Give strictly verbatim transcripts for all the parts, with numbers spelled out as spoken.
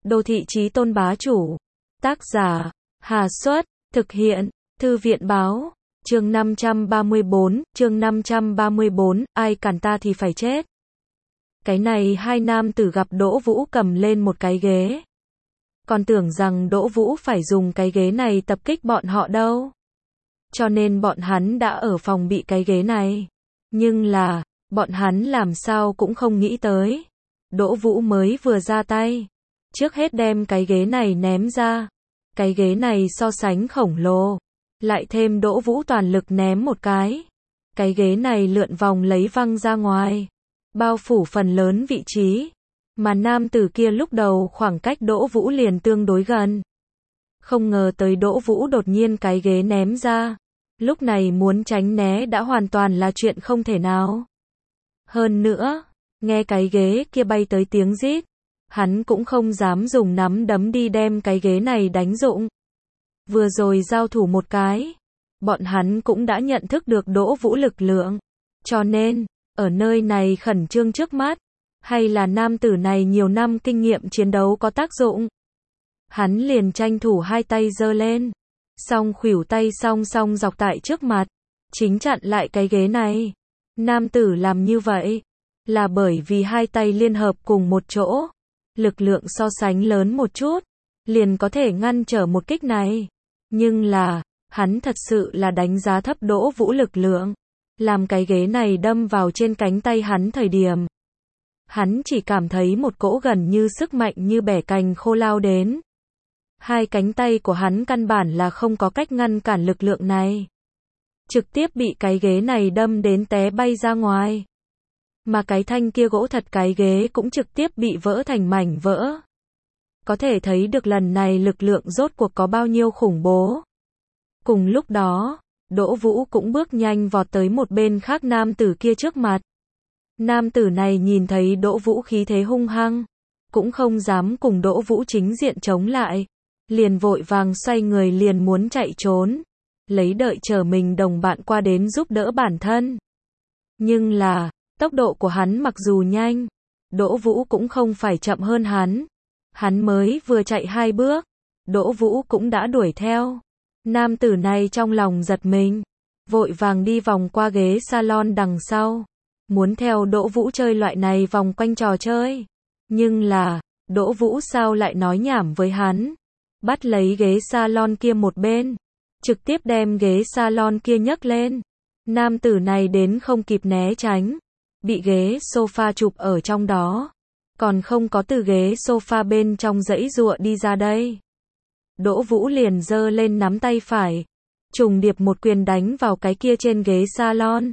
Đô thị chí tôn bá chủ. Tác giả, Hà Xuất, thực hiện, Thư viện báo, chương năm trăm ba mươi bốn, chương năm trăm ba mươi bốn, ai cản ta thì phải chết. Cái này hai nam tử gặp Đỗ Vũ cầm lên một cái ghế. Còn tưởng rằng Đỗ Vũ phải dùng cái ghế này tập kích bọn họ đâu. Cho nên bọn hắn đã ở phòng bị cái ghế này. Nhưng là, bọn hắn làm sao cũng không nghĩ tới. Đỗ Vũ mới vừa ra tay. Trước hết đem cái ghế này ném ra. Cái ghế này so sánh khổng lồ. Lại thêm Đỗ Vũ toàn lực ném một cái. Cái ghế này lượn vòng lấy văng ra ngoài. Bao phủ phần lớn vị trí. Mà nam tử kia lúc đầu khoảng cách Đỗ Vũ liền tương đối gần. Không ngờ tới Đỗ Vũ đột nhiên cái ghế ném ra. Lúc này muốn tránh né đã hoàn toàn là chuyện không thể nào. Hơn nữa, nghe cái ghế kia bay tới tiếng rít, hắn cũng không dám dùng nắm đấm đi đem cái ghế này đánh rụng. Vừa rồi giao thủ một cái, bọn hắn cũng đã nhận thức được Đỗ Vũ lực lượng. Cho nên, ở nơi này khẩn trương trước mắt, hay là nam tử này nhiều năm kinh nghiệm chiến đấu có tác dụng. Hắn liền tranh thủ hai tay giơ lên, song khuỷu tay song song dọc tại trước mặt, chính chặn lại cái ghế này. Nam tử làm như vậy, là bởi vì hai tay liên hợp cùng một chỗ, lực lượng so sánh lớn một chút, liền có thể ngăn trở một kích này. Nhưng là, hắn thật sự là đánh giá thấp Đỗ Vũ lực lượng, làm cái ghế này đâm vào trên cánh tay hắn thời điểm. Hắn chỉ cảm thấy một cỗ gần như sức mạnh như bẻ cành khô lao đến. Hai cánh tay của hắn căn bản là không có cách ngăn cản lực lượng này. Trực tiếp bị cái ghế này đâm đến té bay ra ngoài. Mà cái thanh kia gỗ thật cái ghế cũng trực tiếp bị vỡ thành mảnh vỡ. Có thể thấy được lần này lực lượng rốt cuộc có bao nhiêu khủng bố. Cùng lúc đó, Đỗ Vũ cũng bước nhanh vọt tới một bên khác nam tử kia trước mặt. Nam tử này nhìn thấy Đỗ Vũ khí thế hung hăng, cũng không dám cùng Đỗ Vũ chính diện chống lại, liền vội vàng xoay người liền muốn chạy trốn, lấy đợi chờ mình đồng bạn qua đến giúp đỡ bản thân. Nhưng là, tốc độ của hắn mặc dù nhanh, Đỗ Vũ cũng không phải chậm hơn hắn. Hắn mới vừa chạy hai bước, Đỗ Vũ cũng đã đuổi theo. Nam tử này trong lòng giật mình, vội vàng đi vòng qua ghế salon đằng sau, muốn theo Đỗ Vũ chơi loại này vòng quanh trò chơi. Nhưng là, Đỗ Vũ sao lại nói nhảm với hắn, bắt lấy ghế salon kia một bên, trực tiếp đem ghế salon kia nhấc lên. Nam tử này đến không kịp né tránh, bị ghế sofa chụp ở trong đó, còn không có từ ghế sofa bên trong giãy giụa đi ra đây. Đỗ Vũ liền giơ lên nắm tay phải, trùng điệp một quyền đánh vào cái kia trên ghế salon.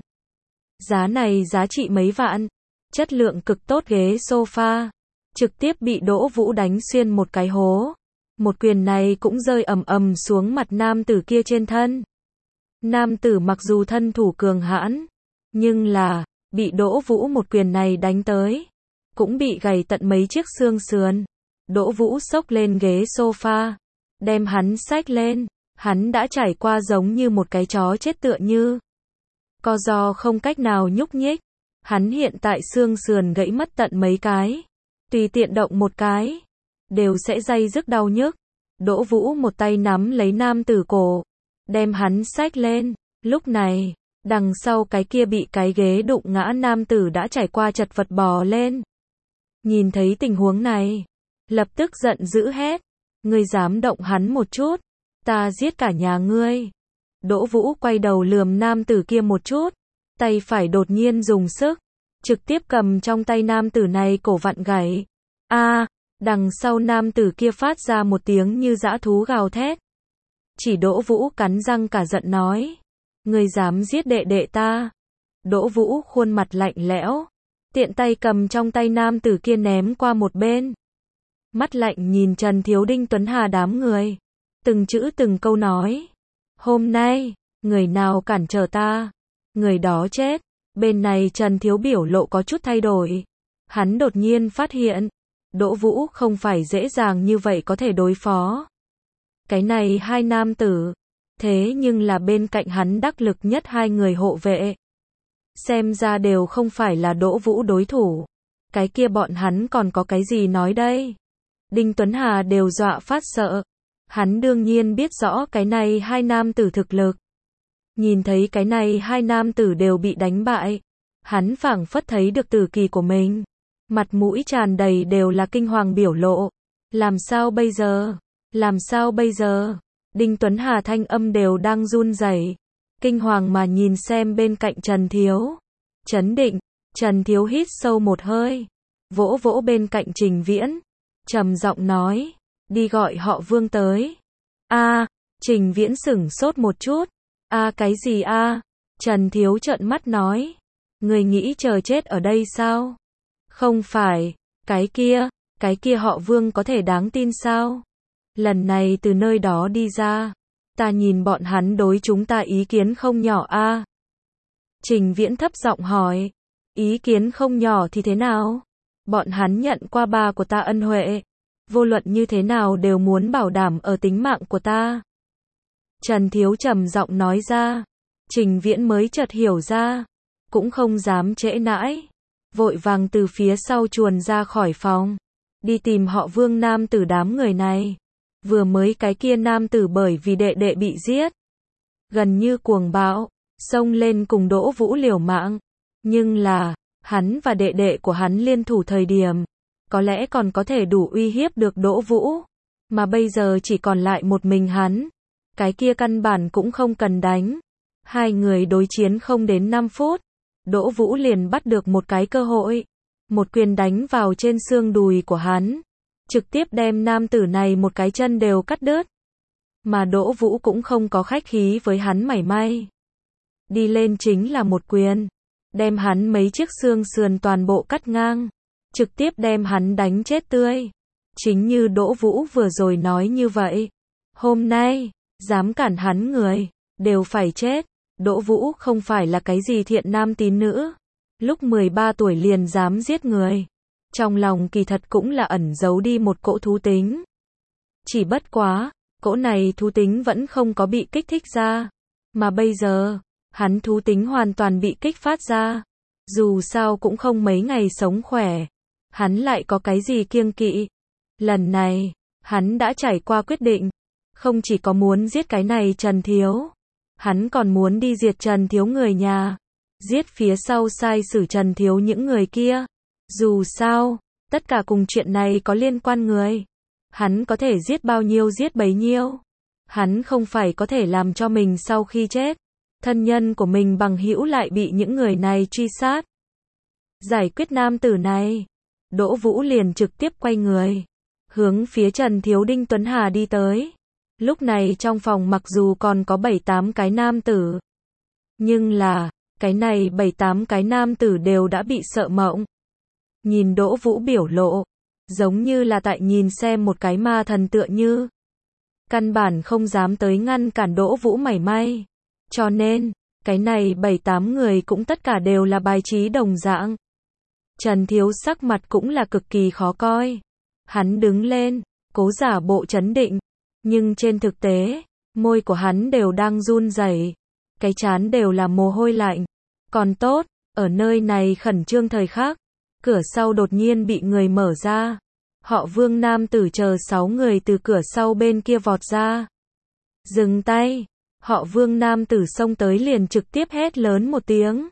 Giá này giá trị mấy vạn, chất lượng cực tốt ghế sofa, trực tiếp bị Đỗ Vũ đánh xuyên một cái hố. Một quyền này cũng rơi ầm ầm xuống mặt nam tử kia trên thân. Nam tử mặc dù thân thủ cường hãn, nhưng là, bị Đỗ Vũ một quyền này đánh tới, cũng bị gãy tận mấy chiếc xương sườn. Đỗ Vũ xốc lên ghế sofa, đem hắn xách lên, hắn đã trải qua giống như một cái chó chết tựa như. Co do không cách nào nhúc nhích, hắn hiện tại xương sườn gãy mất tận mấy cái, tùy tiện động một cái, đều sẽ day dứt đau nhức. Đỗ Vũ một tay nắm lấy nam tử cổ, đem hắn xách lên, lúc này, đằng sau cái kia bị cái ghế đụng ngã nam tử đã trải qua chật vật bò lên. Nhìn thấy tình huống này, lập tức giận dữ hét, ngươi dám động hắn một chút, ta giết cả nhà ngươi. Đỗ Vũ quay đầu lườm nam tử kia một chút, tay phải đột nhiên dùng sức, trực tiếp cầm trong tay nam tử này cổ vặn gãy. A, đằng sau nam tử kia phát ra một tiếng như dã thú gào thét. Chỉ Đỗ Vũ cắn răng cả giận nói, ngươi dám giết đệ đệ ta. Đỗ Vũ khuôn mặt lạnh lẽo, tiện tay cầm trong tay nam tử kia ném qua một bên. Mắt lạnh nhìn Trần Thiếu Đinh Tuấn Hà đám người, từng chữ từng câu nói, hôm nay, người nào cản trở ta, người đó chết. Bên này Trần Thiếu biểu lộ có chút thay đổi, hắn đột nhiên phát hiện, Đỗ Vũ không phải dễ dàng như vậy có thể đối phó. Cái này hai nam tử, thế nhưng là bên cạnh hắn đắc lực nhất hai người hộ vệ. Xem ra đều không phải là Đỗ Vũ đối thủ. Cái kia bọn hắn còn có cái gì nói đây? Đinh Tuấn Hà đều dọa phát sợ. Hắn đương nhiên biết rõ cái này hai nam tử thực lực. Nhìn thấy cái này hai nam tử đều bị đánh bại, hắn phảng phất thấy được tử kỳ của mình. Mặt mũi tràn đầy đều là kinh hoàng biểu lộ. Làm sao bây giờ? Làm sao bây giờ? Đinh Tuấn Hà thanh âm đều đang run rẩy, kinh hoàng mà nhìn xem bên cạnh Trần Thiếu. Chấn định, Trần Thiếu hít sâu một hơi, vỗ vỗ bên cạnh Trình Viễn, trầm giọng nói, đi gọi họ Vương tới. A, Trình Viễn sửng sốt một chút. A cái gì a? Trần Thiếu trợn mắt nói, người nghĩ chờ chết ở đây sao? Không phải, cái kia, cái kia họ Vương có thể đáng tin sao? Lần này từ nơi đó đi ra, ta nhìn bọn hắn đối chúng ta ý kiến không nhỏ a. Trình Viễn thấp giọng hỏi, ý kiến không nhỏ thì thế nào? Bọn hắn nhận qua ba của ta ân huệ, vô luận như thế nào đều muốn bảo đảm ở tính mạng của ta. Trần Thiếu trầm giọng nói ra. Trình Viễn mới chợt hiểu ra, cũng không dám trễ nãi, vội vàng từ phía sau chuồn ra khỏi phòng, đi tìm họ Vương nam tử đám người này. Vừa mới cái kia nam tử bởi vì đệ đệ bị giết, gần như cuồng bạo, xông lên cùng Đỗ Vũ liều mạng. Nhưng là, hắn và đệ đệ của hắn liên thủ thời điểm, có lẽ còn có thể đủ uy hiếp được Đỗ Vũ. Mà bây giờ chỉ còn lại một mình hắn, cái kia căn bản cũng không cần đánh. Hai người đối chiến không đến năm phút, Đỗ Vũ liền bắt được một cái cơ hội, một quyền đánh vào trên xương đùi của hắn, trực tiếp đem nam tử này một cái chân đều cắt đứt. Mà Đỗ Vũ cũng không có khách khí với hắn mảy may. Đi lên chính là một quyền, đem hắn mấy chiếc xương sườn toàn bộ cắt ngang, trực tiếp đem hắn đánh chết tươi. Chính như Đỗ Vũ vừa rồi nói như vậy, hôm nay, dám cản hắn người, đều phải chết. Đỗ Vũ không phải là cái gì thiện nam tín nữ, lúc mười ba tuổi liền dám giết người. Trong lòng kỳ thật cũng là ẩn giấu đi một cỗ thú tính. Chỉ bất quá, cỗ này thú tính vẫn không có bị kích thích ra. Mà bây giờ, hắn thú tính hoàn toàn bị kích phát ra. Dù sao cũng không mấy ngày sống khỏe, hắn lại có cái gì kiêng kỵ. Lần này, hắn đã trải qua quyết định, không chỉ có muốn giết cái này Trần Thiếu, hắn còn muốn đi diệt Trần Thiếu người nhà, giết phía sau sai xử Trần Thiếu những người kia. Dù sao, tất cả cùng chuyện này có liên quan người, hắn có thể giết bao nhiêu giết bấy nhiêu. Hắn không phải có thể làm cho mình sau khi chết, thân nhân của mình bằng hữu lại bị những người này truy sát. Giải quyết nam tử này, Đỗ Vũ liền trực tiếp quay người, hướng phía Trần Thiếu Đinh Tuấn Hà đi tới. Lúc này trong phòng mặc dù còn có bảy tám cái nam tử, nhưng là, cái này bảy tám cái nam tử đều đã bị sợ mộng. Nhìn Đỗ Vũ biểu lộ, giống như là tại nhìn xem một cái ma thần tựa như. Căn bản không dám tới ngăn cản Đỗ Vũ mảy may. Cho nên, cái này bảy tám người cũng tất cả đều là bài trí đồng dạng. Trần Thiếu sắc mặt cũng là cực kỳ khó coi. Hắn đứng lên, cố giả bộ trấn định. Nhưng trên thực tế, môi của hắn đều đang run rẩy, cái trán đều là mồ hôi lạnh. Còn tốt, ở nơi này khẩn trương thời khắc, cửa sau đột nhiên bị người mở ra. Họ Vương nam tử chờ sáu người từ cửa sau bên kia vọt ra. Dừng tay, họ Vương nam tử xông tới liền trực tiếp hét lớn một tiếng.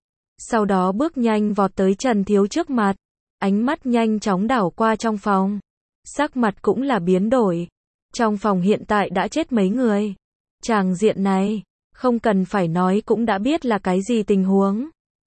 Sau đó bước nhanh vọt tới Trần Thiếu trước mặt, ánh mắt nhanh chóng đảo qua trong phòng. Sắc mặt cũng là biến đổi. Trong phòng hiện tại đã chết mấy người. Tràng diện này, không cần phải nói cũng đã biết là cái gì tình huống.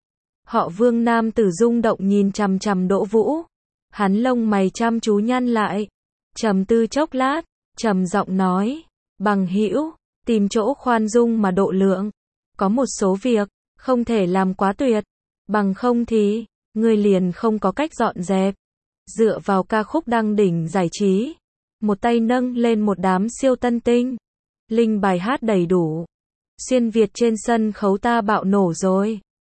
Họ Vương nam tử rung động nhìn chằm chằm Đỗ Vũ. Hắn lông mày chăm chú nhăn lại, trầm tư chốc lát, trầm giọng nói, bằng hữu, tìm chỗ khoan dung mà độ lượng. Có một số việc, không thể làm quá tuyệt, bằng không thì, người liền không có cách dọn dẹp. Dựa vào ca khúc đăng đỉnh giải trí, một tay nâng lên một đám siêu tân tinh. Linh bài hát đầy đủ. Xuyên Việt trên sân khấu ta bạo nổ rồi.